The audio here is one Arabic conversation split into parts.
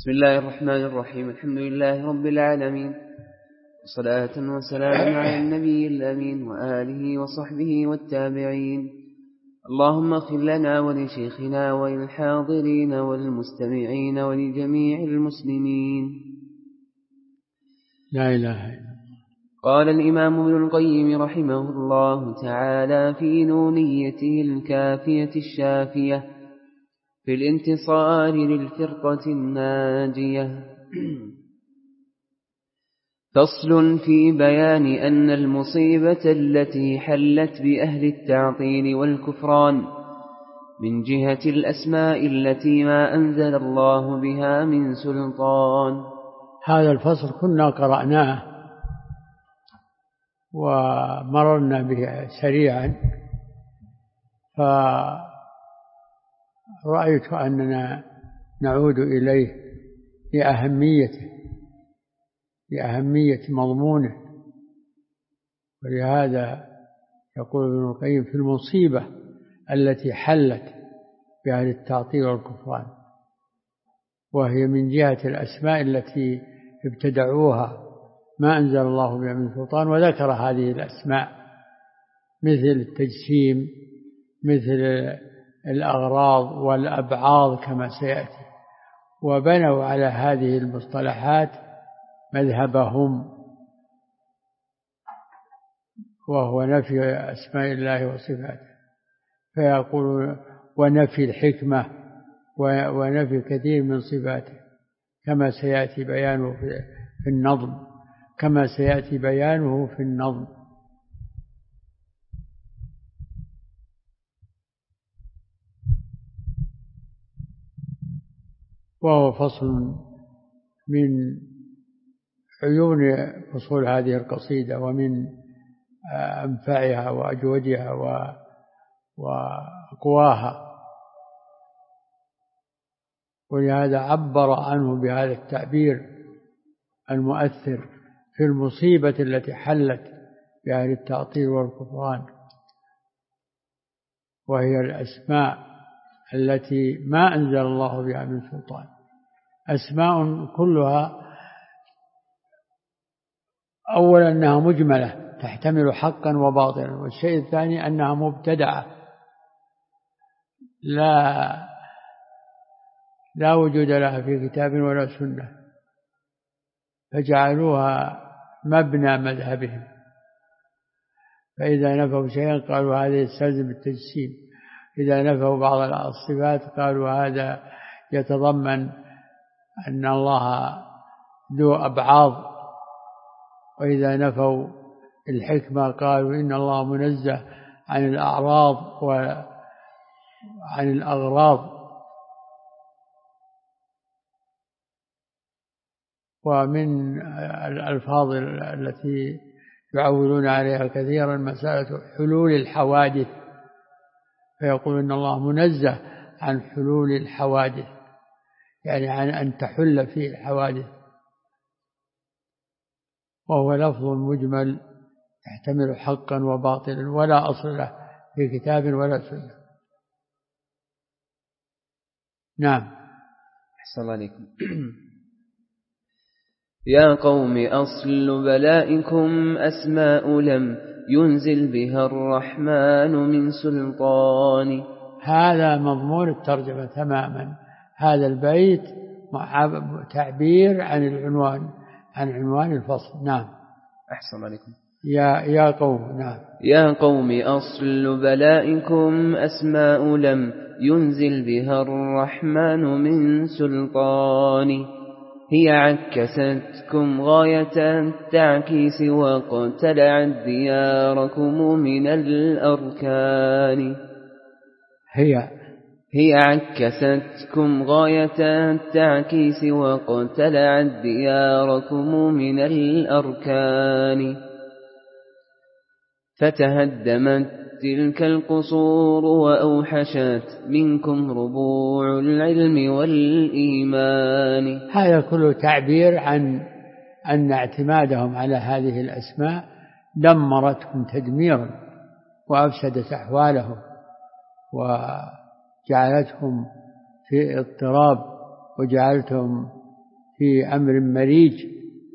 بسم الله الرحمن الرحيم. الحمد لله رب العالمين، وصلاة وسلام على النبي الأمين وآله وصحبه والتابعين. اللهم اغفر لنا ولشيخنا وللحاضرين والمستمعين ولجميع المسلمين. لا إله إلا الله. قال الإمام ابن القيم رحمه الله تعالى في نونيته الكافية الشافية في الانتصار للفرقة الناجية: فصل في بيان أن المصيبة التي حلت بأهل التعطيل والكفران من جهة الأسماء التي ما أنزل الله بها من سلطان. هذا الفصل كنا قرأناه ومررنا به سريعا، فرأيت أننا نعود إليه لأهمية مضمونه، ولهذا يقول ابن القيم في المصيبة التي حلت بأهل التعطيل والكفران، وهي من جهة الأسماء التي ابتدعوها ما أنزل الله بها من سلطان، وذكر هذه الأسماء مثل التجسيم، مثل الأغراض والأبعاض كما سيأتي، وبنوا على هذه المصطلحات مذهبهم، وهو نفي أسماء الله وصفاته، فيقولون ونفي الحكمة ونفي كثير من صفاته كما سيأتي بيانه في النظم. وهو فصل من عيون فصول هذه القصيدة ومن أنفعها وأجودها وأقواها، ولهذا عبر عنه بهذا التعبير المؤثر في المصيبة التي حلت بأهل التعطيل والكفران، وهي الأسماء التي ما أنزل الله بها من سلطان. أسماء كلها أولا أنها مجملة تحتمل حقا وباطلا، والشيء الثاني أنها مبتدعة لا وجود لها في كتاب ولا سنة، فجعلوها مبنى مذهبهم، فإذا نفوا شيئا قالوا هذا يستلزم التجسيم، إذا نفوا بعض الصفات قالوا هذا يتضمن أن الله ذو أبعاض، وإذا نفوا الحكمة قالوا إن الله منزه عن الأعراض وعن الأغراض. ومن الألفاظ التي يعولون عليها كثيرا مسألة حلول الحوادث، فيقول إن الله منزه عن حلول الحوادث، يعني عن أن تحل فيه الحوادث، وهو لفظ مجمل يحتمل حقا وباطلا ولا أصل له في كتاب ولا سنة. نعم. أحسن الله عليكم. يا قوم أصل بلائكم أسماء لم ينزل بها الرحمن من سلطان. هذا مضمون الترجمة تماما، هذا البيت تعبير عن عنوان الفصل. نعم. أحسن عليكم. يا قوم. نعم. يا قوم أصل بلائكم أسماء لم ينزل بها الرحمن من سلطان. هي عكستكم غاية التعكيس وقتلعت دياركم من الأركان. هي عكستكم غاية التعكيس وقتلعت دياركم من الأركان. فتهدمت تلك القصور وأوحشت منكم ربوع العلم والإيمان. هذا كله تعبير عن أن اعتمادهم على هذه الأسماء دمرتهم تدميرا وأفسدت أحوالهم وجعلتهم في اضطراب وجعلتهم في أمر مريج.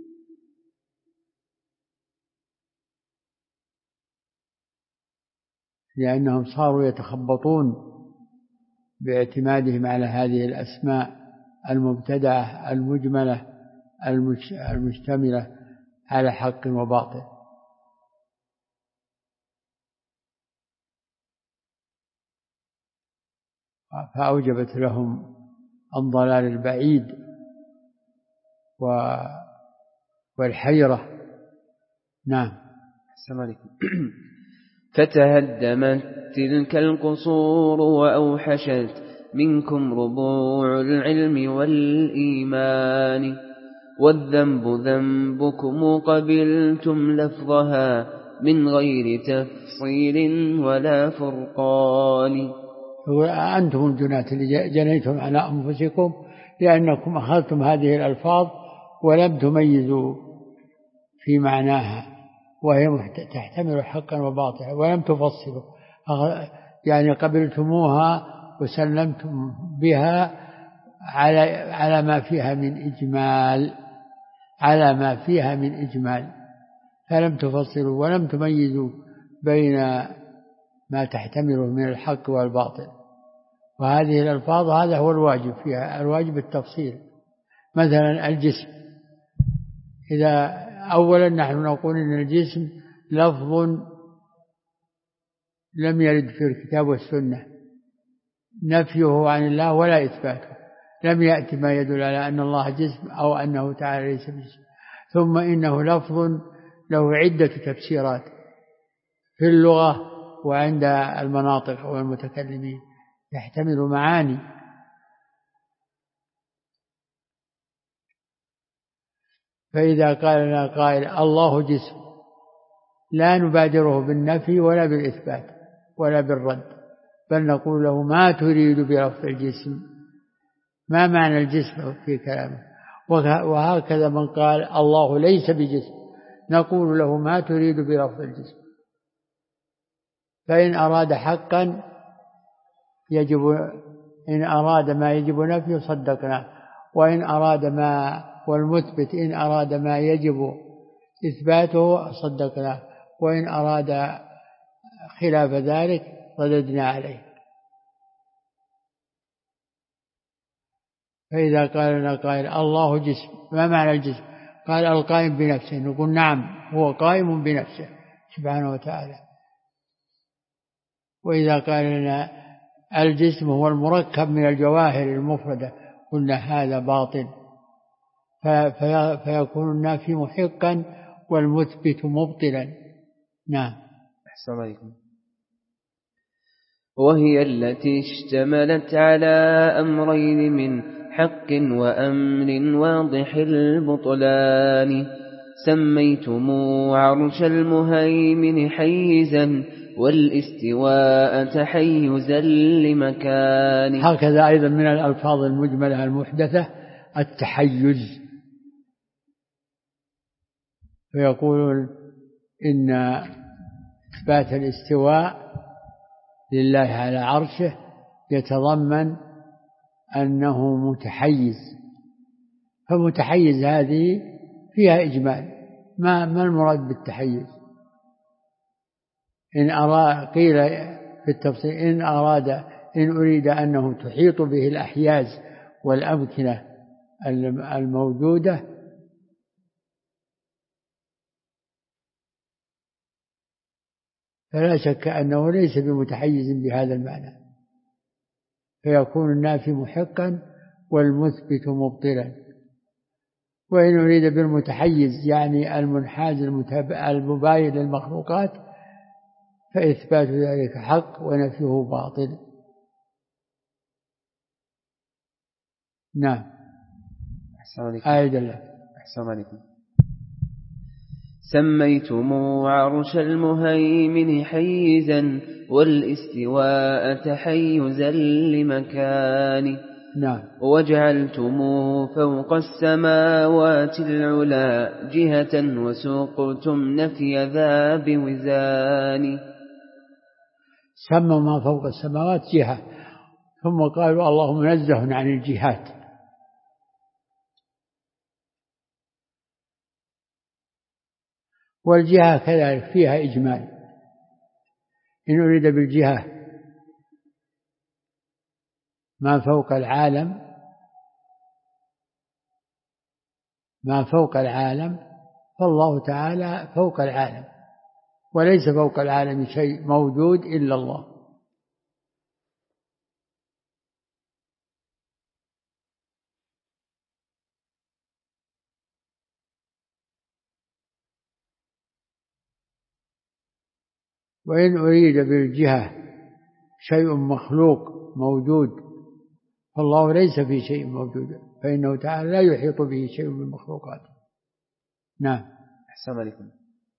لأنهم صاروا يتخبطون باعتمادهم على هذه الأسماء المبتدعة المجملة المشتملة على حق وباطل. فأوجبت لهم الضلال البعيد والحيرة. نعم. السلام عليكم. فتهدمت تلك القصور وأوحشت منكم ربوع العلم والإيمان، والذنب ذنبكم قبلتم لفظها من غير تفصيل ولا فرقان. أنتم الجناة اللي جنيتم على أنفسكم لأنكم أخذتم هذه الألفاظ ولم تميزوا في معناها، وهي تحتمل حقا وباطلا، ولم تفصلوا، يعني قبلتموها وسلمتم بها على ما فيها من إجمال، فلم تفصلوا ولم تميزوا بين ما تحتمله من الحق والباطل. وهذه الألفاظ هذا هو الواجب فيها، الواجب التفصيل. مثلا الجسم، إذا أولا نحن نقول إن الجسم لفظ لم يرد في الكتاب والسنة نفيه عن الله ولا إثباته، لم يأتي ما يدل على أن الله جسم أو أنه تعالى ليس بجسم. ثم إنه لفظ له عدة تفسيرات في اللغة وعند المناطق والمتكلمين، يحتمل معاني. فإذا قال لنا قائل الله جسم، لا نبادره بالنفي ولا بالإثبات ولا بالرد، بل نقول له ما تريد بلفظ الجسم، ما معنى الجسم في كلامه. وهكذا من قال الله ليس بجسم نقول له ما تريد بلفظ الجسم. فإن أراد حقا إن أراد ما يجب نفيه صدقناه، وإن أراد والمثبت إن أراد ما يجب إثباته صدقناه، وإن أراد خلاف ذلك رددنا عليه. فإذا قال لنا قائل الله جسم، ما معنى الجسم؟ قال القائم بنفسه، نقول نعم هو قائم بنفسه سبحانه وتعالى. وإذا قال لنا الجسم هو المركب من الجواهر المفردة قلنا هذا باطل، فيكون النافي محقا والمثبت مبطلا. نعم. أحسن عليكم. وهي التي اشتملت على أمرين من حق وأمر واضح البطلان، سميتم عرش المهيمن حيزا والاستواء تحيزا لمكان. هكذا أيضا من الألفاظ المجملة المحدثة التحيز، فيقولون إن إثبات الاستواء لله على عرشه يتضمن أنه متحيز، فمتحيز هذه فيها إجمال. ما المراد بالتحيز؟ قيل في التفصيل إن أريد أنه تحيط به الأحياز والأمكنة الموجودة فلا شك أنه ليس بمتحيز بهذا المعنى، فيكون النافي محقا والمثبت مبطلا. وإن أريد بالمتحيز يعني المنحاز المباين للمخلوقات فإثبات ذلك حق ونفيه باطل. نعم. أعيد الله. أحسن عليكم. سميتم عرش المهيمن حيزا والاستواء تحيزا لمكان. نعم. وجعلتم فوق السماوات العلا جهة وسقتم نفي ذا بوزان. سموا ما فوق السماوات جهة، ثم قالوا الله منزه عن الجهات، والجهة كذلك فيها إجمال. إن أريد بالجهة ما فوق العالم فالله تعالى فوق العالم، وليس فوق العالم شيء موجود إلا الله. وإن أريد بالجهة شيء مخلوق موجود فالله ليس في شيء موجود، فإنه تعالى لا يحيط به شيء من مخلوقاته. نعم. أحسن عليكم.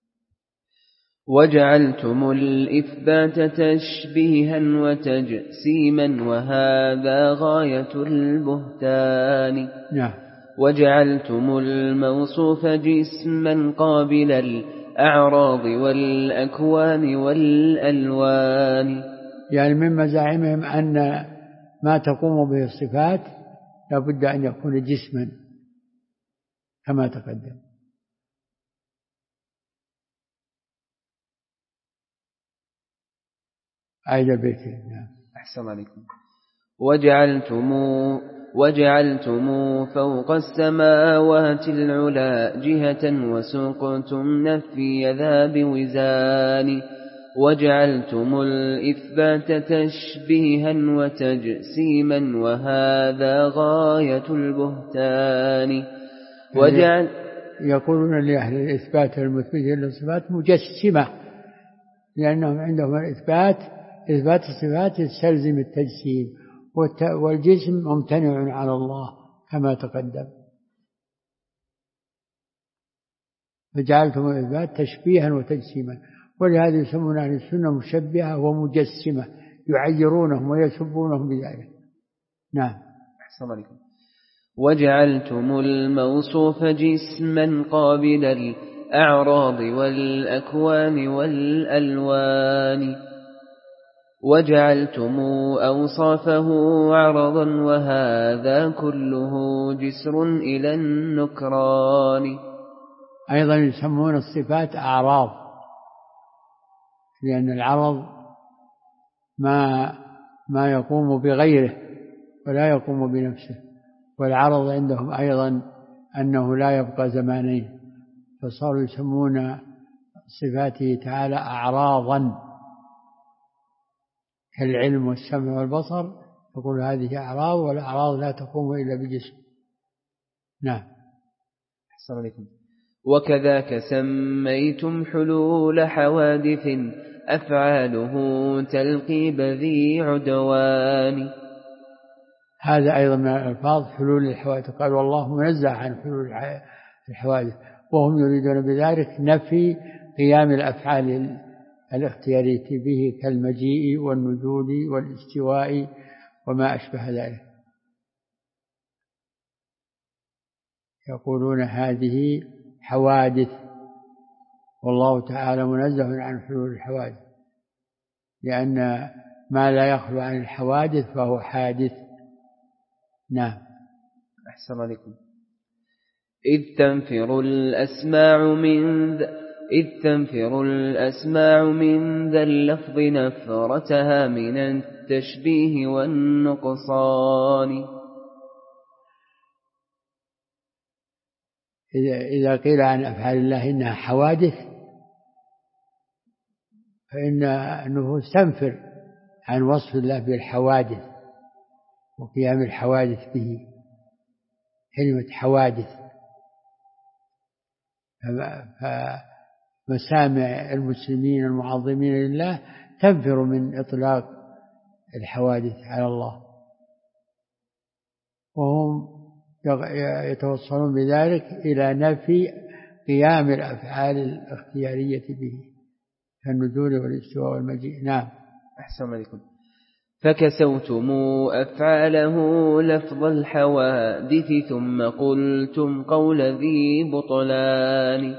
وجعلتم الإثبات تشبيها وتجسيما وهذا غاية البهتان. نعم. وجعلتم الموصوف جسما قابل الأعراض والأكوان والألوان. يعني من مزاعمهم أن ما تقوم به الصفات لابد أن يكون جسما كما تقدم. أعيد البيت. نعم. أحسن عليكم. وجعلتم فوق السماوات العلا جهة وسقتم نفي ذا بوزان. وجعلتم الإثبات تشبيها وتجسيما وهذا غاية البهتان. يقولون لأهل الإثبات المثبتين للصفات مجسمة، لأنهم عندهم إثبات الصفات يستلزم التجسيم، والجسم ممتنع على الله كما تقدم. فجعلتم الإثبات تشبيها وتجسيما، ولهذا يسمون أهل السنة مشبهة ومجسمة، يعيرونهم ويسبونهم بذلك. نعم. أحسن عليكم. وجعلتم الموصوف جسما قابل الأعراض والأكوان والألوان. وجعلتم أوصافه عرضا وهذا كله جسر إلى النكران. أيضا يسمون الصفات أعراض، لأن العرض ما يقوم بغيره ولا يقوم بنفسه، والعرض عندهم أيضا أنه لا يبقى زمانين، فصاروا يسمون صفاته تعالى أعراضا كالعلم والسمع والبصر، يقول هذه أعراض، والأعراض لا تقوم إلا بجسم. نعم. أحسن عليكم. وكذاك سميتم حلول حوادث أفعاله تلقيب ذي عدوان. هذا أيضا من الألفاظ حلول الحوادث، قال والله منزه عن حلول الحوادث، وهم يريدون بذلك نفي قيام الأفعال الاختيارية به كالمجيء والنزول والاستواء وما أشبه ذلك. يقولون هذه حوادث، والله تعالى منزه عن حلول الحوادث، لأن ما لا يخلو عن الحوادث فهو حادث. نعم. أحسن عليكم. إذ تنفر الأسماع من ذا اللفظ نفرتها من التشبيه والنقصان. إذا قيل عن أفعال الله إنها حوادث فإن النفوس تنفر عن وصف الله بالحوادث وقيام الحوادث به، كلمة حوادث. فمسامع المسلمين المعظمين لله تنفر من إطلاق الحوادث على الله، وهم يتوصلون بذلك إلى نفي قيام الأفعال الاختيارية به كالنزول والاستواء والمجيء. نعم. أحسن عليكم. فكسوتم أفعاله لفظ الحوادث ثم قلتم قول ذي بطلان.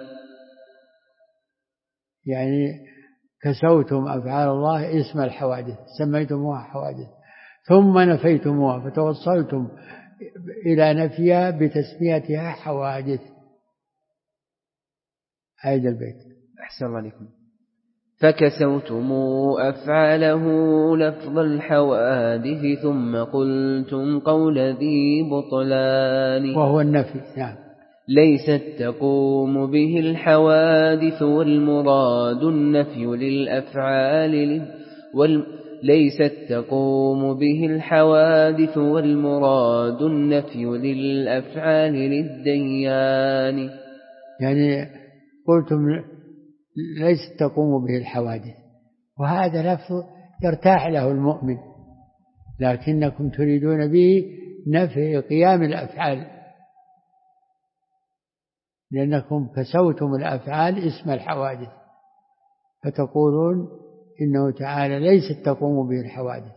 يعني كسوتم أفعال الله اسم الحوادث، سميتموها حوادث ثم نفيتموها، فتوصلتم إلى نفيها بتسميتها حوادث. هذا البيت. أحسن عليكم. فكسوتم أفعاله لفظ الحوادث ثم قلتم قول ذي بطلان، وهو النفي. نعم. ليست تقوم به الحوادث والمراد النفي للأفعال ليست تقوم به الحوادث والمراد النفي للأفعال للديان. يعني قلتم ليست تقوم به الحوادث، وهذا لفظ يرتاح له المؤمن، لكنكم تريدون به نفي قيام الأفعال، لأنكم كسوتم الأفعال اسم الحوادث، فتقولون إنه تعالى ليست تقوم به الحوادث،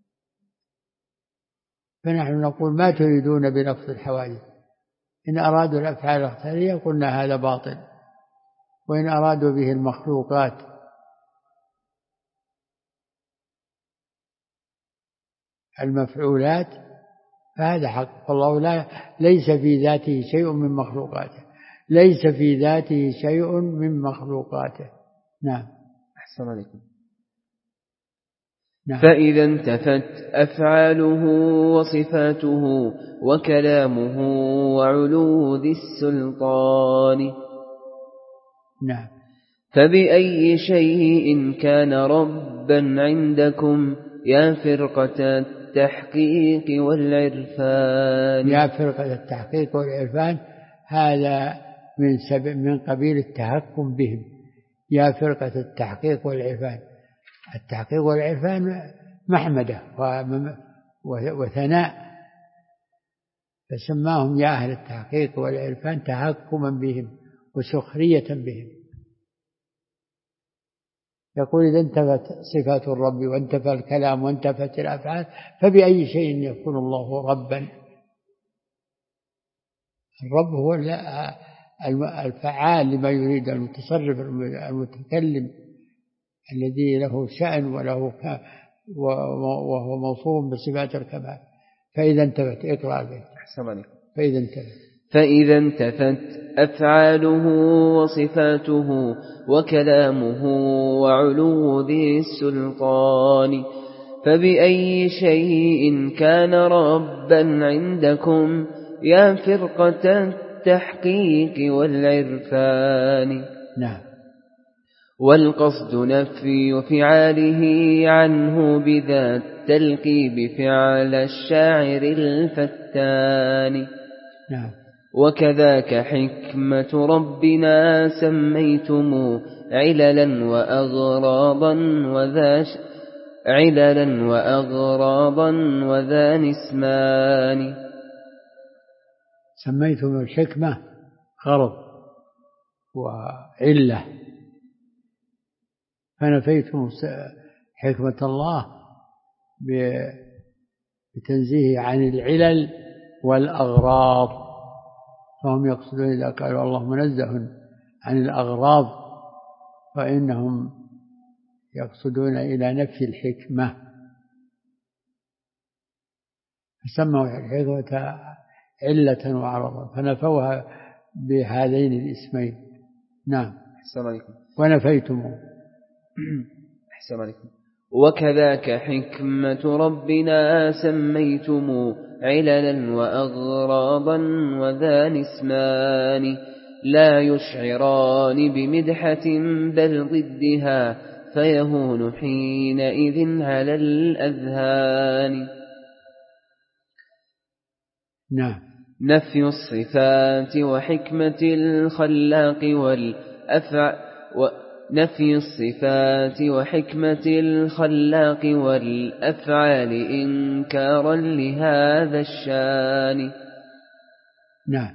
فنحن نقول ما تريدون بلفظ الحوادث. إن أرادوا الأفعال الاختيارية قلنا هذا باطل، وإن أرادوا به المخلوقات المفعولات فهذا حق. والله ليس في ذاته شيء من مخلوقاته، ليس في ذاته شيء من مخلوقاته. نعم. أحسن عليكم. نعم. فإذا انتفت أفعاله وصفاته وكلامه وعلو ذي السلطان. نعم. فبأي شيء كان ربا عندكم يا فرقة التحقيق والعرفان. يا فرقة التحقيق والعرفان هذا من قبيل التهكم بهم. يا فرقة التحقيق والعرفان، التحقيق والعرفان محمدة وثناء، فسماهم يا أهل التحقيق والعرفان تهكما بهم وسخرية بهم. يقول إذا انتفت صفات الرب وانتفى الكلام وانتفت الأفعال فبأي شيء يكون الله ربا؟ الرب هو الفعال لما يريد، المتصرف المتكلم الذي له شأن وهو موصوف بصفات الكمال. فإذا انتفت اقرأ به. فإذا انتفت أفعاله وصفاته وكلامه وعلو ذي السلطان فبأي شيء كان ربا عندكم يا فرقة التحقيق والعرفان. نعم. والقصد نفي فعاله عنه بذا التلقيب فعل الشاعر الفتان. نعم. وكذاك حكمة ربنا سميتم عللا وأغراضا وذا نسمان. سميتم الحكمة غرض وعلة، فنفيتم حكمة الله بتنزيه عن العلل والأغراض، فهم يقصدون إذا قالوا الله منزه عن الأغراض فإنهم يقصدون إلى نفي الحكمة، فسموا الحكمة علة وعرضا فنفوها بهذين الاسمين. نعم. أحسن عليكم. ونفيتم. أحسن عليكم. وكذاك حكمة ربنا سميتم عللا وأغراضا وذا نسمان لا يشعران بمدحة بل ضدها فيهون حينئذ على الأذهان. نعم. نفي الصفات وحكمة الخلاق نفي الصفات وحكمة الخلاق والأفعال إنكارا لهذا الشان. نعم.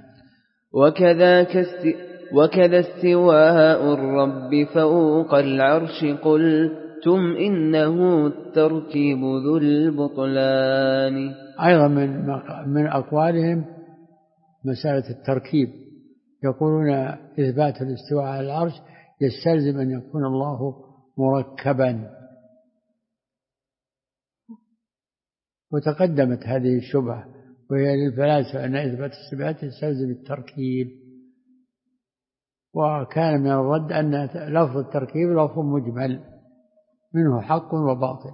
وكذا استواء الرب فوق العرش قلتم إنه التركيب ذو البطلان. أيضا من أقوالهم مسألة التركيب، يقولون إثبات الاستواء على العرش يستلزم أن يكون الله مركبا، وتقدمت هذه الشبهة وهي للفلاسفة أن إثبات الصفات يستلزم التركيب، وكان من الرد أن لفظ التركيب لفظ مجمل منه حق وباطل،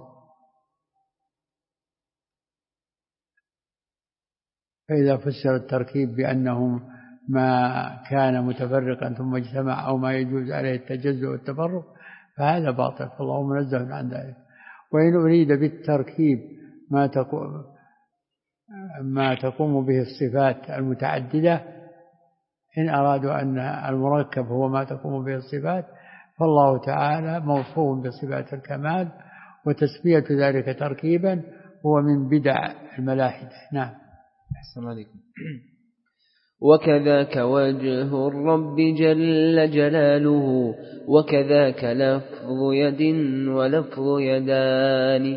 فإذا فسر التركيب بأنه ما كان متفرقا ثم اجتمع أو ما يجوز عليه التجزؤ والتفرق فهذا باطل، فالله منزه عن ذلك. وإن أريد بالتركيب ما تقوم به الصفات المتعددة، إن أرادوا أن المركب هو ما تقوم به الصفات، فالله تعالى موصوف بصفات الكمال، وتسمية ذلك تركيبا هو من بدع الملاحدة. نعم. أحسن عليكم. وكذاك وجه الرب جل جلاله، وكذاك لفظ يد ولفظ يدان،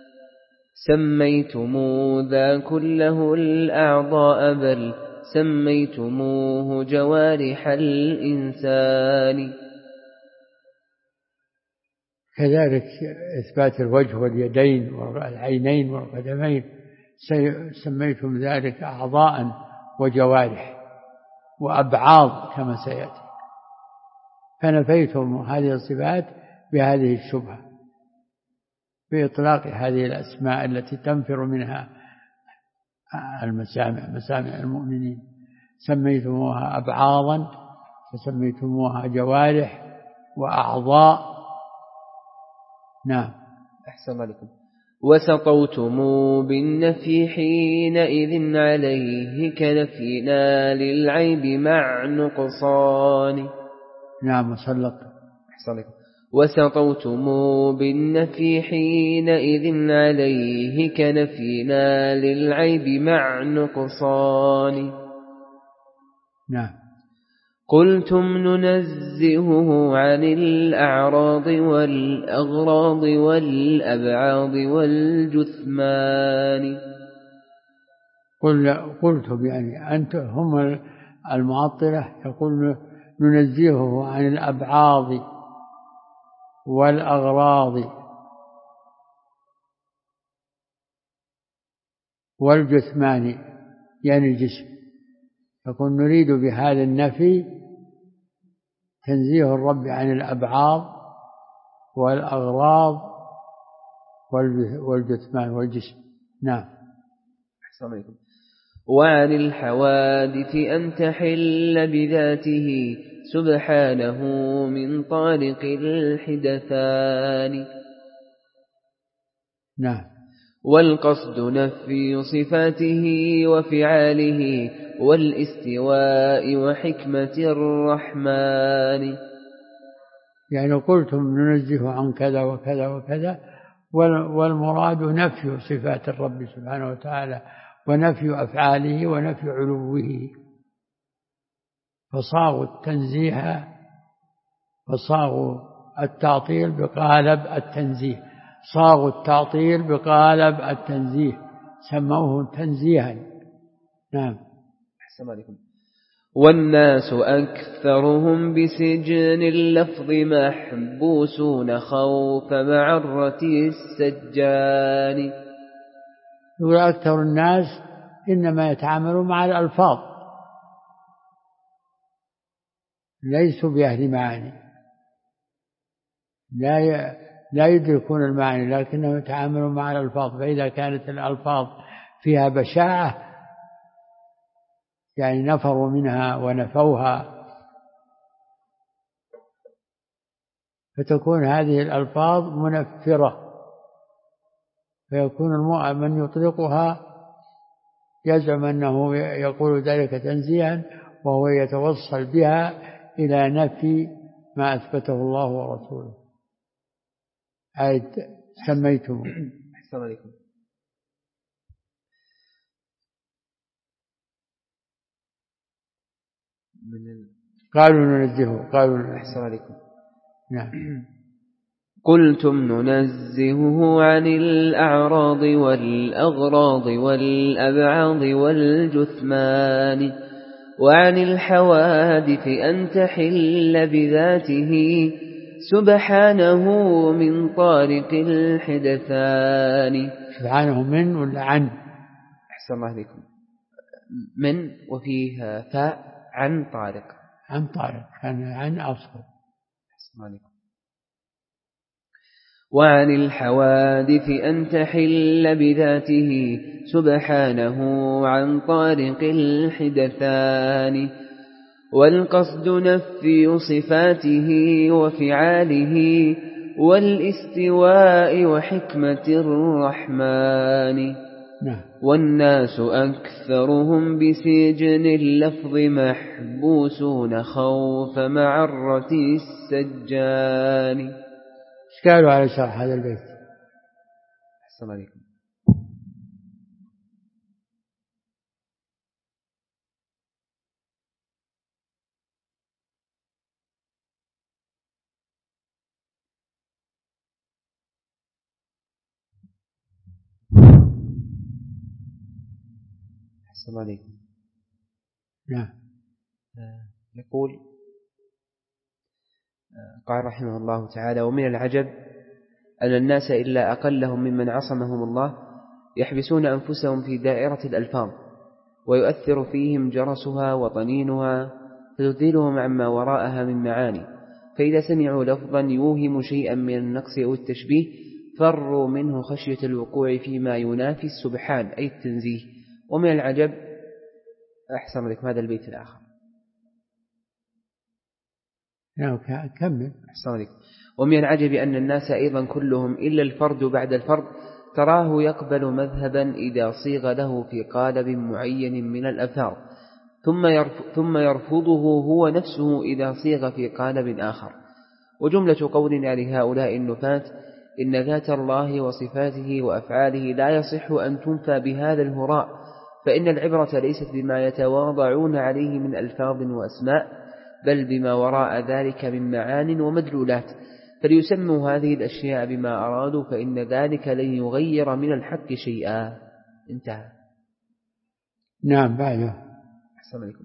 سميتم ذا كله الأعضاء بل سميتموه جوارح الإنسان. كذلك إثبات الوجه واليدين والعينين والقدمين سميتم ذلك أعضاء وجوارح وأبعاض كما سيأتي، فنفيتم هذه الصفات بهذه الشبهة بإطلاق هذه الأسماء التي تنفر منها مسامع المؤمنين، سميتموها أبعاضا فسميتموها جوارح وأعضاء. نعم. أحسن عليكم. وسطوتم بالنفي حينئذ عليه كنفينا للعيب مع نقصان. نعم. وسلط. أحسن عليكم. وسطوتم بالنفي حينئذ عليه كنفينا للعيب مع نقصان. نعم. قلتم ننزهه عن الأعراض والأغراض والأبعاض والجثمان. قلتم يعني أنتم هم المعطلة يقول ننزهه عن الأبعاض والأغراض والجثمان يعني الجسم، يقول نريد بهذا النفي تنزيه الرب عن الأبعاض والأغراض والجثمان والجسم. نعم. أحسن عليكم. وعن الحوادث أن تحل بذاته سبحانه من طارق الحدثان. نعم. والقصد نفي صفاته وفعاله والاستواء وحكمة الرحمن. يعني قلتم ننزه عن كذا وكذا وكذا، والمراد نفي صفات الرب سبحانه وتعالى ونفي أفعاله ونفي علوه، فصاغوا التنزيه فصاغوا التعطيل بقالب التنزيه، صاغوا التعطيل بقالب التنزيه سموه تنزيها. نعم. أحسن عليكم. والناس أكثرهم بسجن اللفظ محبوسون خوف معرة السجان. يقول أكثر الناس إنما يتعاملون مع الألفاظ ليسوا بأهل معاني، لا يدركون المعاني لكنهم يتعاملون مع الألفاظ، فإذا كانت الألفاظ فيها بشاعة يعني نفروا منها ونفوها، فتكون هذه الألفاظ منفرة، فيكون من يطلقها يزعم أنه يقول ذلك تنزيها وهو يتوصل بها إلى نفي ما أثبته الله ورسوله. سميتم. أحسن عليكم. قالوا ننزهه. أحسن عليكم. نعم. قلتم ننزهه عن الأعراض والأغراض والأبعاض والجثمان، وعن الحوادث أن تحل بذاته سبحانه من طارق الحدثان. سبحانه من ولا عن؟ أحسن الله عليكم. من وفيها فاء عن طارق. عن طارق، كان عن أصل. وعن الحوادث أن تحل بذاته سبحانه عن طارق الحدثان، والقصد نفي صفاته وفعاله والاستواء وحكمة الرحمن. والناس أكثرهم بسجن اللفظ محبوسون خوف معرة السجان. قالوا على شرح هذا البيت. السلام عليكم. السلام عليكم. نعم. يقول قال رحمه الله تعالى: ومن العجب أن الناس إلا أقلهم ممن عصمهم الله يحبسون أنفسهم في دائرة الألفاظ، ويؤثر فيهم جرسها وطنينها فتذيلهم عما وراءها من معاني، فإذا سمعوا لفظا يوهم شيئا من النقص أو التشبيه فروا منه خشية الوقوع فيما ينافي السبحان أي التنزيه. ومن العجب أحسن لكم هذا البيت الآخر. نعم كمل. أحسن لكم. ومن العجب أن الناس أيضا كلهم إلا الفرد بعد الفرد تراه يقبل مذهبا إذا صيغ له في قالب معين من الأثار، ثم يرفضه هو نفسه إذا صيغ في قالب آخر. وجملة قولنا لهؤلاء النفاة إن ذات الله وصفاته وأفعاله لا يصح أن تنفى بهذا الهراء، فإن العبرة ليست بما يتواضعون عليه من ألفاظ وأسماء، بل بما وراء ذلك من معان ومدلولات، فليسموا هذه الأشياء بما أرادوا، فإن ذلك لن يغير من الحق شيئا. انتهى. نعم. بعده. أحسن عليكم.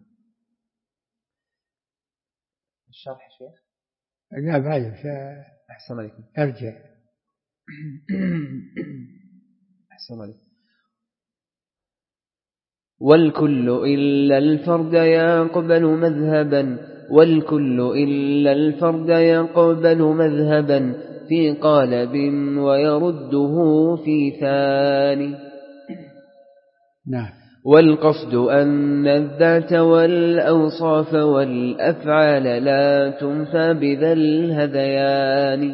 الشرح شيخ. لا بعده. أحسن عليكم. أرجع. أحسن عليكم. والكل إلا الفرد يقبل مذهبا، والكل إلا الفرد يقبل مذهبا في قالب ويرده في ثاني. نعم. والقصد أن الذات والأوصاف والأفعال لا تنفى بذا الهذيان.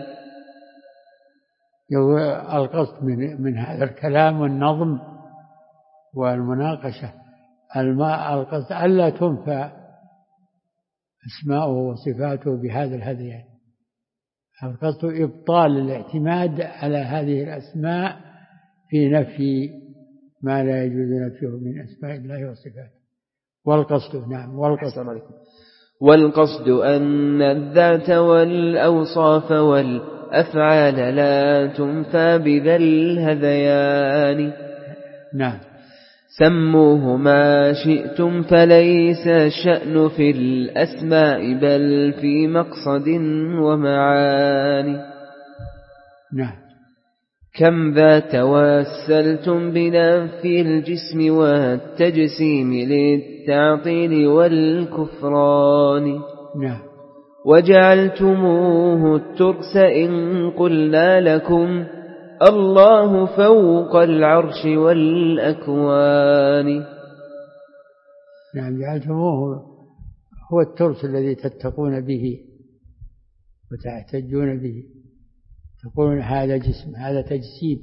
القصد من هذا الكلام والنظم والمناقشة القصد ألا تنفى أسماؤه وصفاته بهذا الهذيان. القصد إبطال الاعتماد على هذه الأسماء في نفي ما لا يجوز نفيه من أسماء الله وصفاته. والقصد. نعم. والقصد أن الذات والأوصاف والأفعال لا تنفى بذا الهذيان. نعم. سموه ما شئتم فليس الشأن في الأسماء بل في مقصد ومعاني. نعم. كم ذا توسلتم بنفي الجسم والتجسيم للتعطيل والكفران. نعم. وجعلتموه الترس إن قلنا لكم الله فوق العرش والأكوان. نعم. جعلتموه هو الترس الذي تتقون به وتحتجون به، تقولون هذا جسم هذا تجسيم،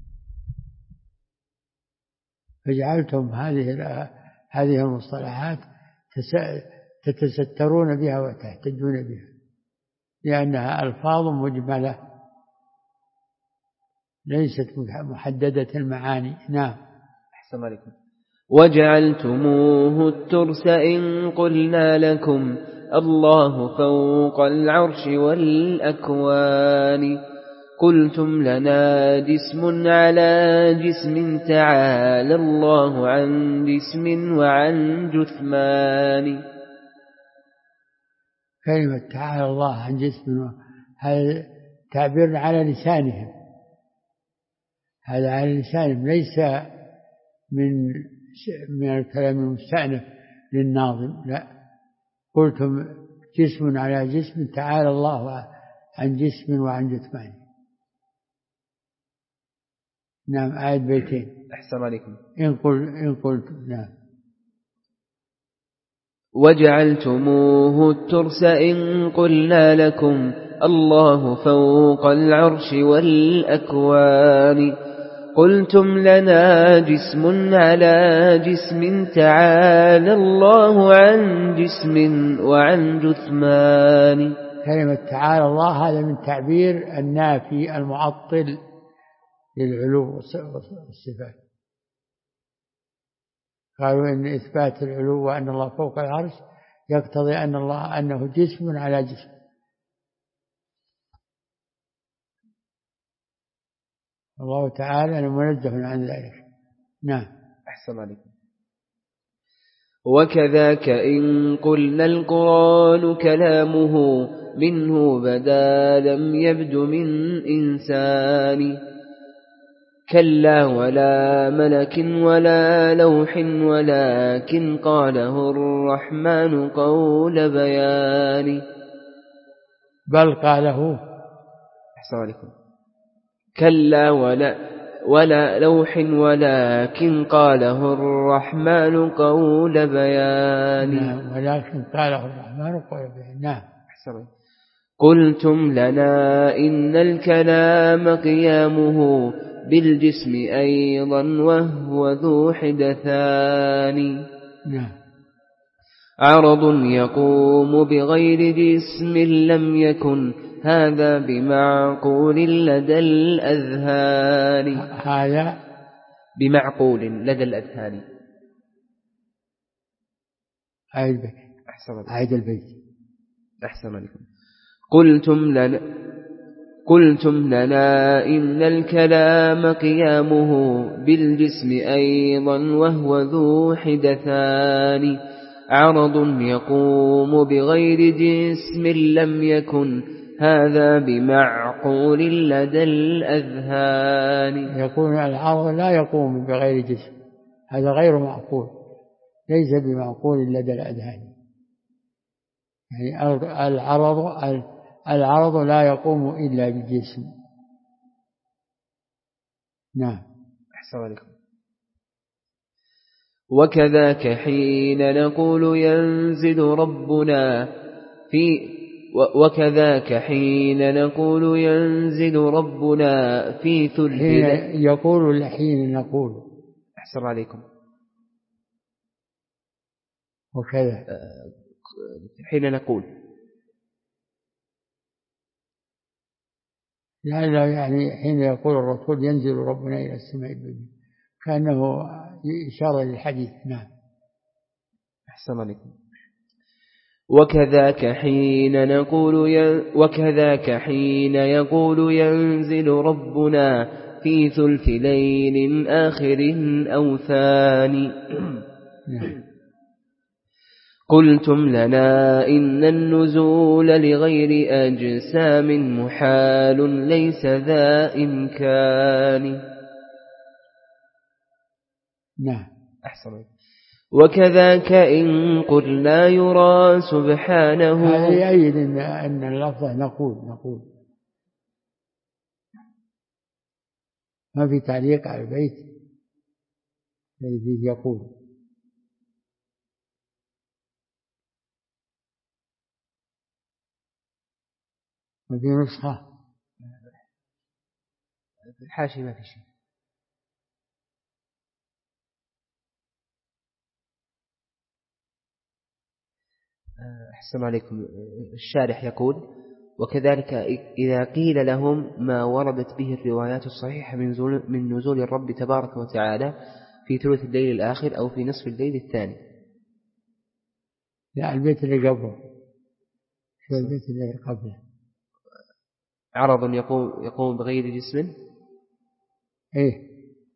فجعلتم هذه المصطلحات تتسترون بها وتحتجون بها، لأنها ألفاظ مجملة ليست محددة المعاني. نعم. أحسن عليكم. وجعلتموه الترس إن قلنا لكم الله فوق العرش والأكوان. قلتم لنا جسم على جسم تعالى الله عن جسم وعن جثمان. كلمة تعالى الله عن جسم هذا تعبير على لسانهم، هذا على لسانهم، ليس من الكلام المستأنف للناظم، لا، قلتم جسم على جسم، تعالى الله عن جسم وعن جثمان. نعم، آية بيتين. أحسن عليكم. إن قلت نعم. وجعلتموه الترس إن قلنا لكم الله فوق العرش والأكوان. قلتم لنا جسم على جسم، تعالى الله عن جسم وعن جثمان. كلمة تعالى الله هذا من تعبير النافي المعطل للعلو والصفات. قالوا إن إثبات العلو وأن الله فوق العرش يقتضي أن الله أنه جسم على جسم. الله تعالى منزه عن ذلك. نعم. أحسن عليكم. وكذاك إن قلنا القرآن كلامه منه بدا لم يبد من إنسان. كلا ولا ملك ولا لوح ولكن قاله الرحمن قول بيان. بل قاله. أحسن عليكم. كلا ولا لوح ولكن قاله الرحمن قول بيان. نعم، ولكن قاله الرحمن قول بيان. نعم. أحسن. قلتم لنا إن الكلام قيامه بالجسم أيضا وهو ذو حدثان. نعم. عرض يقوم بغير جسم لم يكن هذا بمعقول لدى الأذهان. هذا بمعقول لدى الأذهان. عيد البيت. أحسن عليكم. قلتم لنا إن الكلام قيامه بالجسم أيضا وهو ذو حدثان. عرض يقوم بغير جسم لم يكن هذا بمعقول لدى الأذهان. يقول العرض لا يقوم بغير جسم، هذا غير معقول، ليس بمعقول لدى الأذهان. يعني العرض لا يقوم إلا بالجسم. نعم. أحسن عليكم. وكذاك حين نقول ينزل ربنا في ثلث. حين نقول. أحسن عليكم. وكذا حين نقول يعني حين يقول الرسول ينزل ربنا إلى السماء الدنيا، كأنه إشارة للحديث. نعم. أحسن عليكم. وكذاك حين يقول ينزل ربنا في ثلث ليل آخر أو ثاني. نعم. قلتم لنا إن النزول لغير أجسام محال ليس ذا إمكان. نعم. أحسن. وكذاك إن قلنا يرى سبحانه. هذا يؤيد أن اللفظة نقول ما في تعليق على البيت الذي يقول. وفي نسخة الحاشية ما في شيء. أحسن عليكم. الشارح يقول: وكذلك إذا قيل لهم ما وردت به الروايات الصحيحة من نزول الرب تبارك وتعالى في ثلث الليل الآخر أو في نصف الليل الثاني. لا، البيت اللي قبله. شو البيت اللي قبله؟ عرض يقوم بغير جسم. إيه.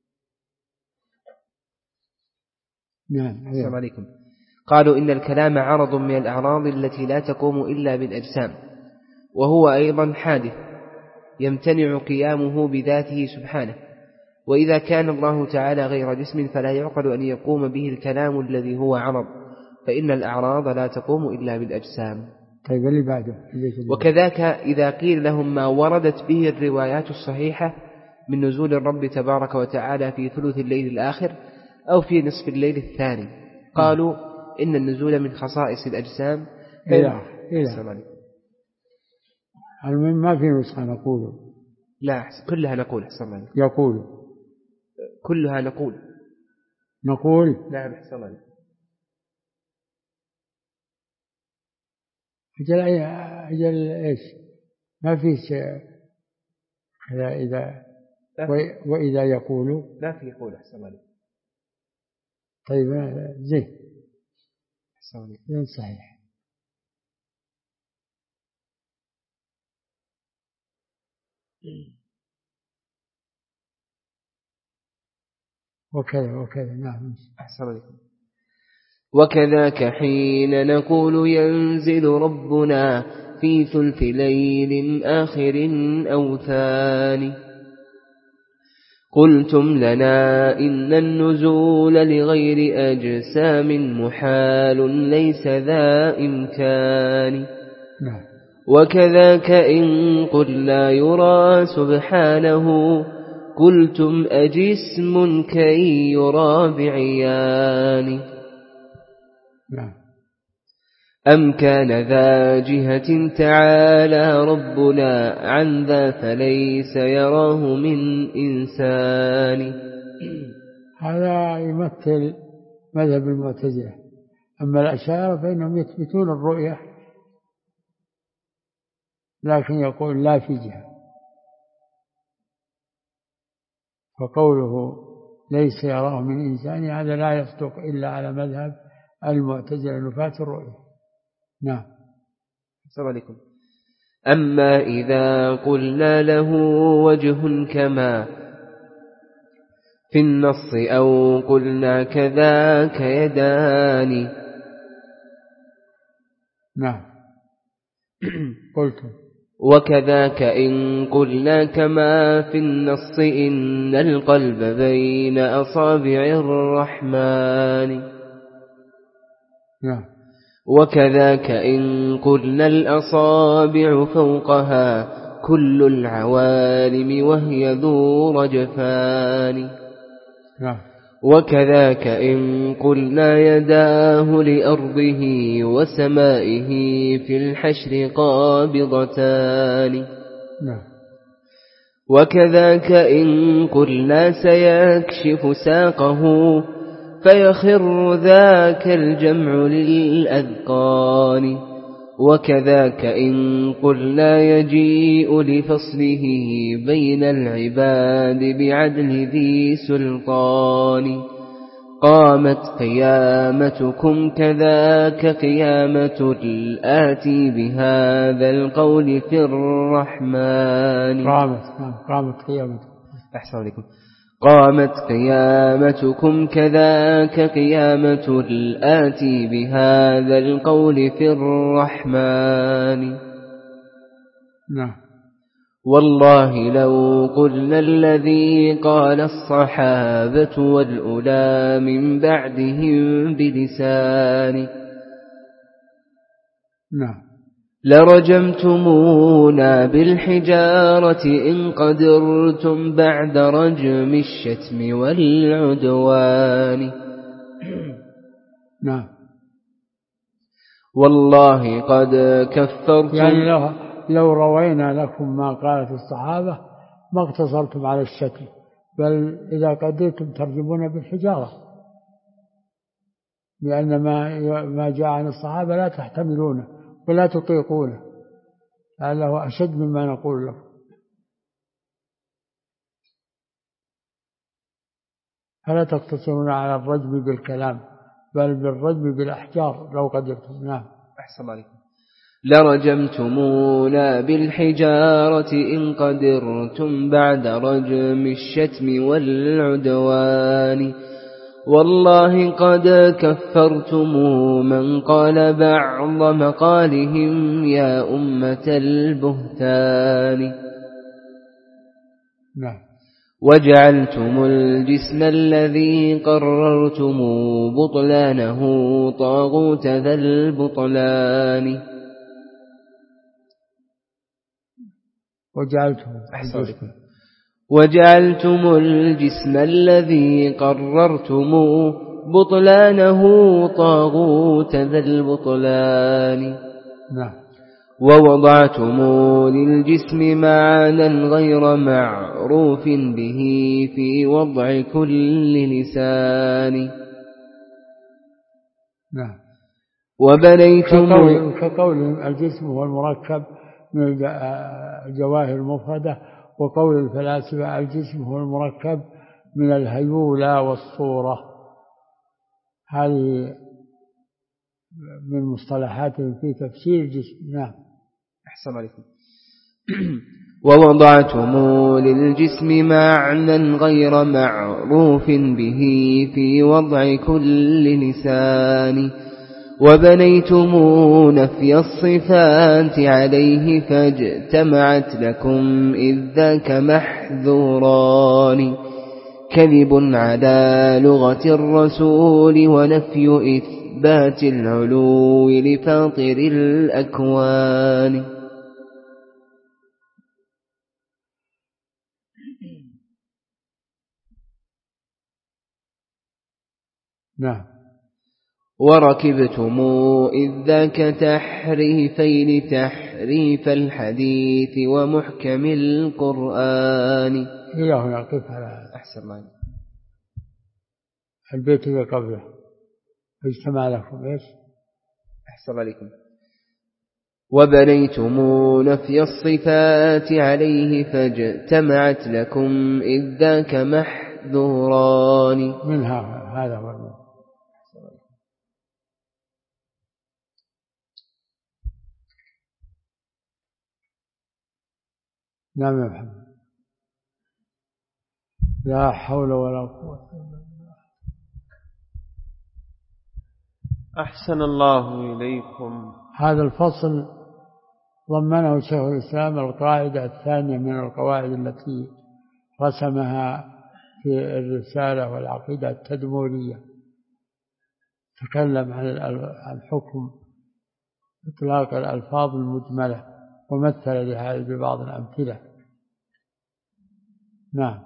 نعم. السلام عليكم. قالوا إن الكلام عرض من الأعراض التي لا تقوم إلا بالأجسام، وهو أيضا حادث يمتنع قيامه بذاته سبحانه. وإذا كان الله تعالى غير جسم فلا يعقل أن يقوم به الكلام الذي هو عرض، فإن الأعراض لا تقوم إلا بالأجسام. طيب اللي بعده. وكذاك إذا قيل لهم ما وردت به الروايات الصحيحة من نزول الرب تبارك وتعالى في ثلث الليل الآخر أو في نصف الليل الثاني قالوا إن النزول من خصائص الأجسام. المهم ما في نسخة نقوله. لا كلها نقول. يقول كلها نقول. نعم أحسن الله. أجل إيش ما في شيء إذا وإذا يقولوا لا في يقول. أحسن الله. طيب زين صحيح. وكذا نعم أحسن الله. وكذاك حين نقول ينزل ربنا في ثلث ليل آخر أو ثاني قلتم لنا إن النزول لغير أجسام محال ليس ذا إمكان. وكذاك إن قل لا يرى سبحانه قلتم أجسم كي يرى بعيان. أم كان ذا جهة تعالى ربنا عن ذا فليس يراه من إنسان. هذا يمثل مذهب المعتزلة. أما الأشاعرة فإنهم يثبتون الرؤية لكن يقول لا في جهة. فقوله ليس يراه من إنسان هذا لا يصدق إلا على مذهب المعتزلة نفاة الرؤية. نعم. السلام عليكم. أما إذا قلنا له وجه كما في النص أو قلنا كذاك يدان. نعم. قلت وكذاك إن قلنا كما في النص إن القلب بين أصابع الرحمن. نعم. وكذاك إن قلنا الأصابع فوقها كل العوالم وهي ذو رجفان. وكذاك إن قلنا يداه لأرضه وسمائه في الحشر قابضتان. وكذاك إن قلنا سيكشف ساقه فيخر ذاك الجمع للأذقان. وكذاك إن قلنا يجيء لفصله بين العباد بعدل ذي سلطان. قامت قيامتكم كذاك قيامة الآتي بهذا القول في الرحمن. قامت قيامتكم. أحسن عليكم. قامت قيامتكم كذاك قيامة الآتي بهذا القول في الرحمن. نعم. والله لو قلنا الذي قال الصحابة والأولى من بعدهم بلسان. نعم. لرجمتمونا بالحجارة إن قدرتم بعد رجم الشتم والعدوان. نعم. والله قد كفرتم. يعني لو روينا لكم ما قالت الصحابة ما اقتصرتم على الشتم، بل إذا قدرتم ترجمون بالحجارة، لأن ما جاء عن الصحابة لا تحتملونه ولا تطيقونه، لعله أشد مما نقول لكم. فلا تقتصرون على الرجم بالكلام بل بالرجم بالأحجار لو قدرتم. نعم. أحسن عليكم. لرجمتمونا بالحجارة إن قدرتم بعد رجم الشتم والعدوان. والله قد كفرتم من قال بعض مقالهم يا أمة البهتان. نعم. وجعلتم الجسم الذي قررتم بطلانه طاغوت ذا البطلان. وجعلتم الجسم الذي قررتم بطلانه طاغوت ذا البطلان. نعم. ووضعتم للجسم معنى غير معروف به في وضع كل لسان. نعم. وبنيتم كقول الجسم هو المركب من الجواهر المفردة، وقول الفلاسفة الجسم هو المركب من الهيولى والصورة. هذه من مصطلحاتهم في تفسير الجسم. نعم. أحسن عليكم. ووضعتم للجسم معنى غير معروف به في وضع كل لسان. وبنيتم نفي الصفات عليه فاجتمعت لكم إذ ذاك محذوران. كذب على لغة الرسول ونفي إثبات العلو لفاطر الأكوان. نعم. وركبتم إذ ذاك تحريفين تحريف الحديث ومحكم القرآن. إلى هنا قف على أحسن معي البيت اللي قبله اجتمع لكم إيش؟ أحسن عليكم. وبنيتم نفي الصفات عليه فاجتمعت لكم إذ ذاك محذوران. منها هذا هو المعنى. نعم يا محمد. لا حول ولا قوة إلا بالله. أحسن الله إليكم. هذا الفصل ضمنه شيخ الإسلام القاعدة الثانية من القواعد التي رسمها في الرسالة والعقيدة التدمورية. تكلم عن حكم إطلاق الألفاظ المجملة ومثل لهذا ببعض الأمثلة. نعم.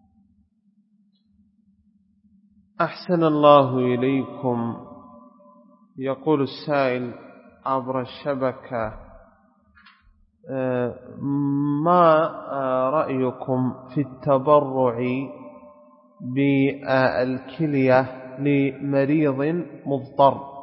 أحسن الله إليكم. يقول السائل عبر الشبكة: ما رأيكم في التبرع بالكلية لمريض مضطر؟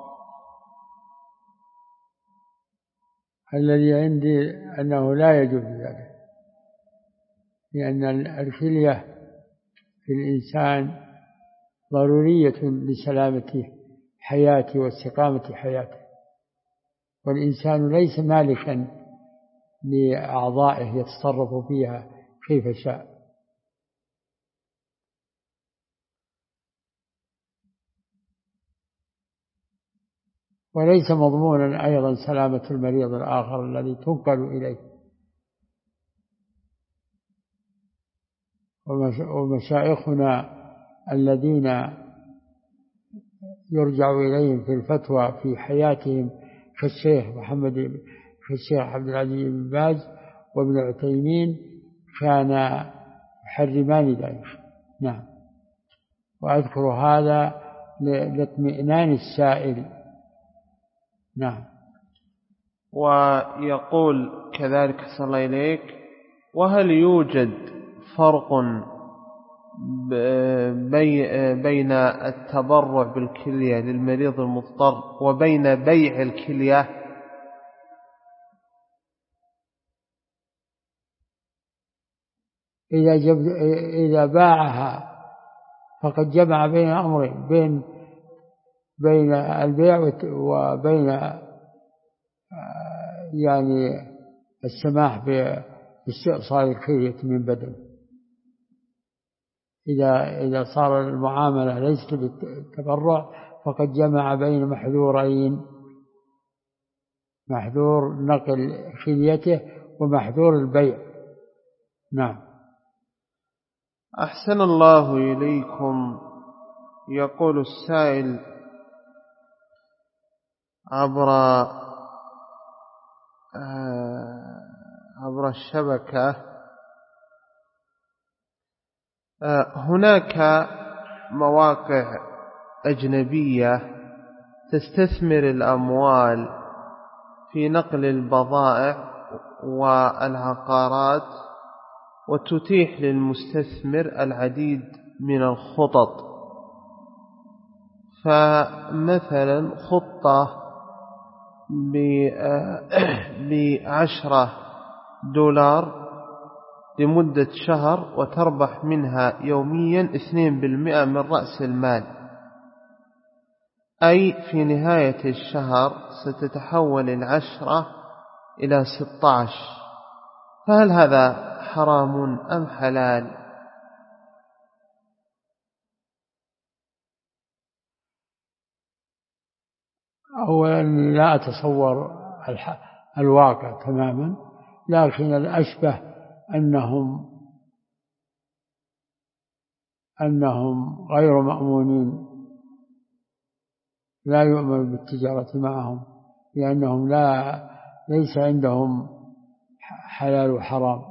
الذي عندي أنه لا يجوز ذلك، لأن الكلية في الإنسان ضرورية لسلامة حياته واستقامة حياته، والإنسان ليس مالكا لأعضائه يتصرف فيها كيف شاء. وليس مضمونا أيضا سلامة المريض الآخر الذي تنقل إليه. ومشايخنا الذين يرجع إليهم في الفتوى في حياتهم كالشيخ عبد العزيز بن باز وابن عثيمين كان يحرمان ذلك. نعم. وأذكر هذا لاطمئنان السائل. نعم. ويقول كذلك صلى الله إليك: وهل يوجد فرق بين التبرع بالكلية للمريض المضطر وبين بيع الكلية؟ إذا باعها فقد جمع بين أمرين، بين البيع وبين يعني السماح باستئصال الكلية من بدن. إذا صار المعاملة ليست بالتبرع فقد جمع بين محذورين: محذور نقل كليته ومحذور البيع. نعم. أحسن الله إليكم. يقول السائل عبر الشبكة: هناك مواقع أجنبية تستثمر الأموال في نقل البضائع والعقارات، وتتيح للمستثمر العديد من الخطط. فمثلا خطة $10 لمدة شهر، وتربح منها يوميا 2% من رأس المال، أي في نهاية الشهر ستتحول 10 إلى 16. فهل هذا حرام أم حلال؟ أولا لا أتصور الواقع تماما، لكن الأشبه أنهم غير مأمونين، لا يؤمن بالتجارة معهم، لأنهم ليس عندهم حلال وحرام،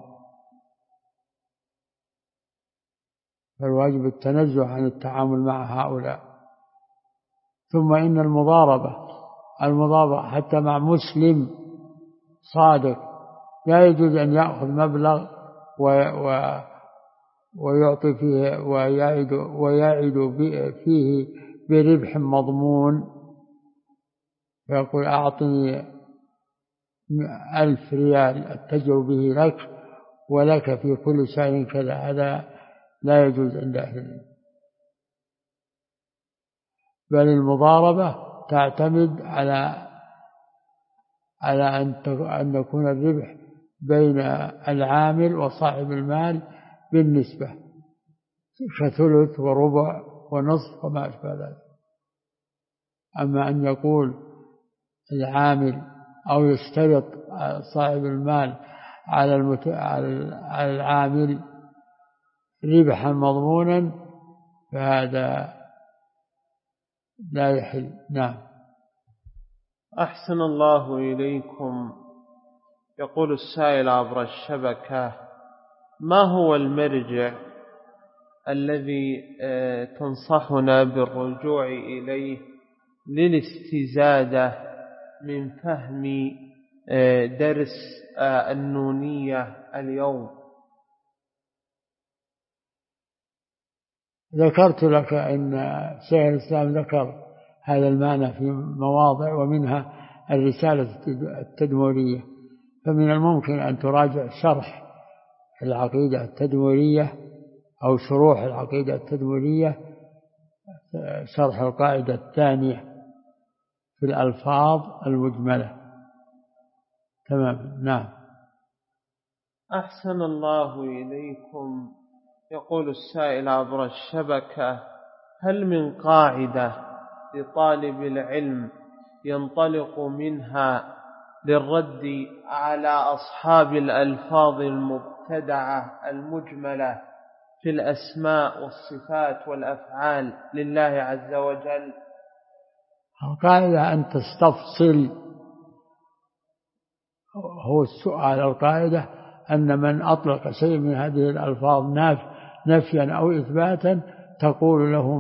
فالواجب التنزه عن التعامل مع هؤلاء. ثم إن المضاربة حتى مع مسلم صادق لا يجوز أن يأخذ مبلغ ويعطي فيه ويعد فيه بربح مضمون، فيقول أعطني 1000 ريال أتجر به لك ولك في كل شهر كذا. هذا لا يجوز عند أهل العلم، بل المضاربة تعتمد على أن يكون الربح بين العامل وصاحب المال بالنسبة، كثلث وربع ونصف وما أشبه ذلك. أما أن يقول العامل أو يشترط صاحب المال على العامل ربحا مضمونا فهذا لا يحل. نعم. أحسن الله إليكم. يقول السائل عبر الشبكة: ما هو المرجع الذي تنصحنا بالرجوع إليه للاستزادة من فهم درس النونية اليوم؟ ذكرت لك أن شيخ الإسلام ذكر هذا المعنى في مواضع، ومنها الرسالة التدمرية. فمن الممكن أن تراجع شرح العقيدة التدمرية أو شروح العقيدة التدمرية، شرح القاعدة الثانية في الألفاظ المجملة. تمام. نعم. أحسن الله إليكم. يقول السائل عبر الشبكة: هل من قاعدة لطالب العلم ينطلق منها للرد على أصحاب الألفاظ المبتدعة المجملة في الأسماء والصفات والأفعال لله عز وجل؟ القاعدة أن تستفصل، هو السؤال. القاعدة أن من أطلق شيء من هذه الألفاظ نفيا أو إثباتا تقول له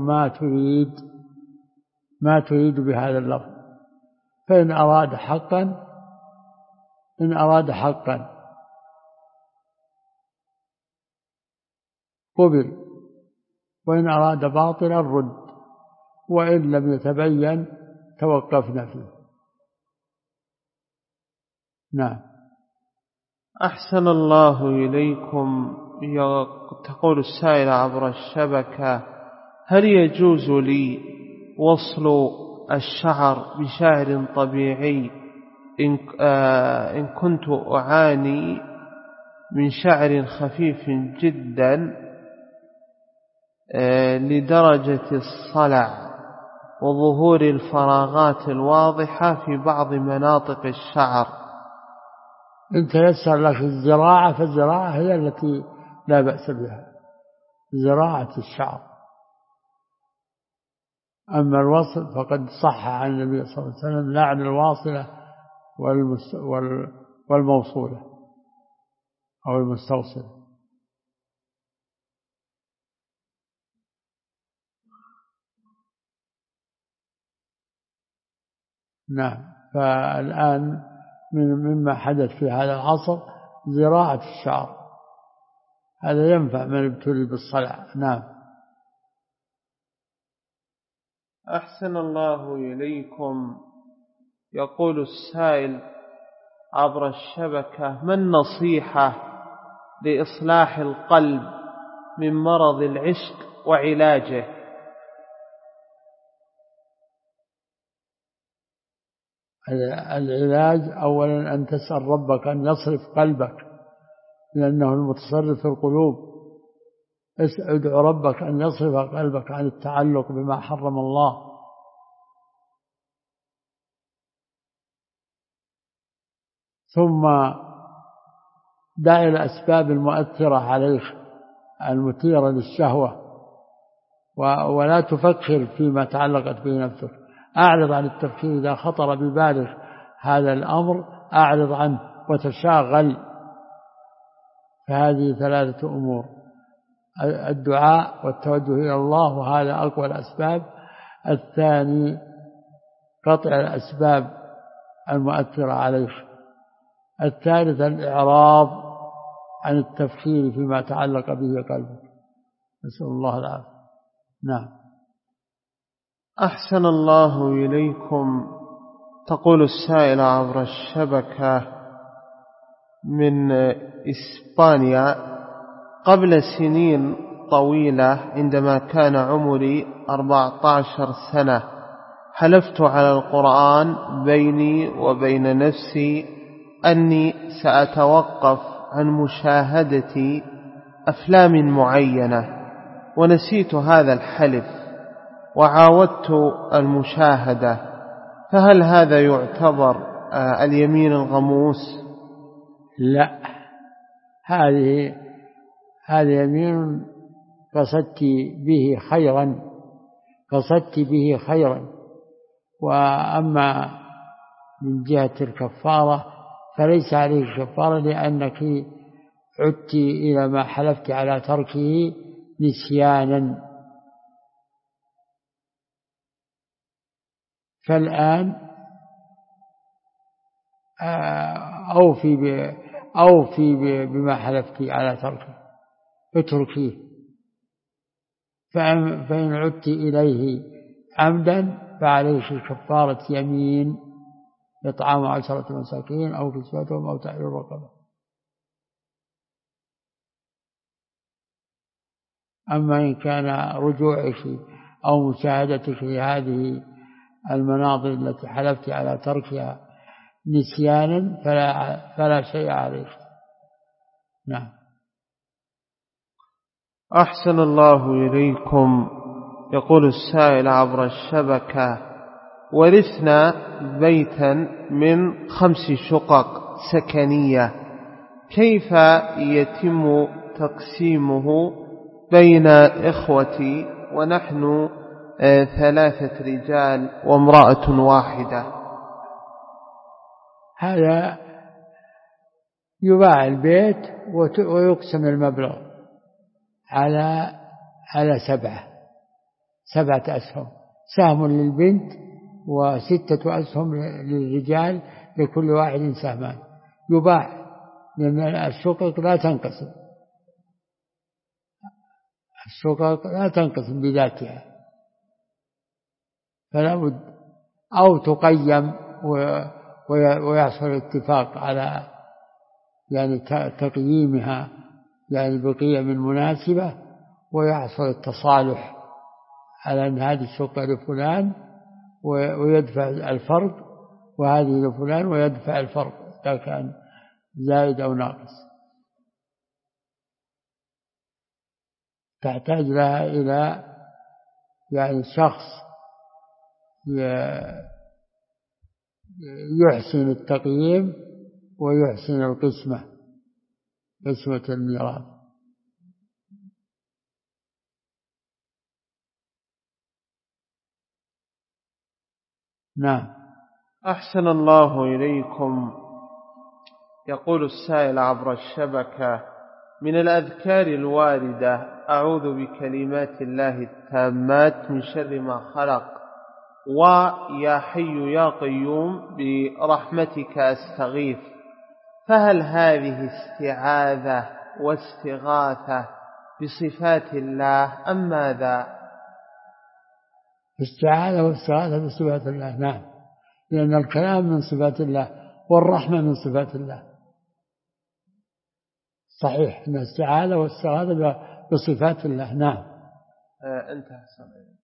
ما تريد بهذا اللفظ، فإن أراد حقا قبل، وإن أراد باطلا رد، وإن لم يتبين توقفنا فيه. نعم. أحسن الله إليكم. تقول السائل عبر الشبكة: هل يجوز لي وصل الشعر بشعر طبيعي إن كنت أعاني من شعر خفيف جدا لدرجة الصلع وظهور الفراغات الواضحة في بعض مناطق الشعر؟ إن تيسر لك الزراعة فالزراعة هي التي لا بأس بها، زراعة الشعر. أما الوصل فقد صح عن النبي صلى الله عليه وسلم لعن الواصلة والموصولة أو المستوصلة. نعم. فالآن مما حدث في هذا العصر زراعة الشعر، هذا ينفع من ابتلي بالصلع. نعم. أحسن الله إليكم. يقول السائل عبر الشبكة: ما النصيحة لإصلاح القلب من مرض العشق وعلاجه؟ العلاج أولا أن تسأل ربك أن يصرف قلبك، لأنه المتصرف في القلوب. ادعو ربك أن يصرف قلبك عن التعلق بما حرم الله. ثم دع الأسباب المؤثرة عليك المثيرة للشهوة، ولا تفكر فيما تعلقت به نفسك. أعرض عن التفكير إذا خطر ببالك هذا الأمر، أعرض عنه وتشاغل. فهذه ثلاثة أمور: الدعاء والتوجه إلى الله، وهذا أقوى الأسباب. الثاني قطع الأسباب المؤثرة عليك. الثالث الإعراض عن التفكير فيما تعلق به قلبك. نسأل الله العافية. نعم. أحسن الله إليكم. تقول السائلة عبر الشبكة من إسبانيا: قبل سنين طويلة عندما كان عمري 14 سنة حلفت على القرآن بيني وبين نفسي أني سأتوقف عن مشاهدة أفلام معينة، ونسيت هذا الحلف وعاودت المشاهدة، فهل هذا يعتبر اليمين الغموس؟ لا، هذا يمين قصدت به خيرا. وأما من جهة الكفارة فليس عليك كفارة، لأنك عدت إلى ما حلفت على تركه نسيانا. فالآن أوفي بما حلفت على تركه، اتركيه. فإن عدت إليه عمدا فعليك كفارة يمين: إطعام 10 مساكين أو كسوتهم أو تحرير رقبة. أما إن كان رجوعك أو مشاهدتك لهذه المناظر التي حلفت على تركها نسيانا فلا شيء عليك. نعم. أحسن الله إليكم. يقول السائل عبر الشبكة: ورثنا بيتا من 5 شقق سكنية، كيف يتم تقسيمه بين إخوتي ونحن 3 رجال وامرأة واحدة؟ هذا يباع البيت ويقسم المبلغ على 7 أسهم، سهم للبنت و6 أسهم للرجال، لكل واحد سهمان. يباع، لأن الشقق لا تنقسم بذاتها، فلا بد أو تقيم ويحصل اتفاق على يعني تقييمها يعني بقيم مناسبة، ويحصل التصالح على أن هذه الشقة لفلان ويدفع الفرق، وهذه لفلان ويدفع الفرق إذا كان زائد أو ناقص. تحتاج لها إلى يعني شخص يحسن التقييم ويحسن قسمة الميراث. نعم. أحسن الله إليكم. يقول السائل عبر الشبكة: من الأذكار الواردة أعوذ بكلمات الله التامات من شر ما خلق، ويا حي يا قيوم برحمتك أستغيث، فهل هذه استعاذة واستغاثة بصفات الله أم ماذا؟ استعاذة واستغاثة بصفات الله، نعم، لأن الكلام من صفات الله والرحمة من صفات الله. صحيح أن استعاذة واستغاثة بصفات الله. نعم. انتهى.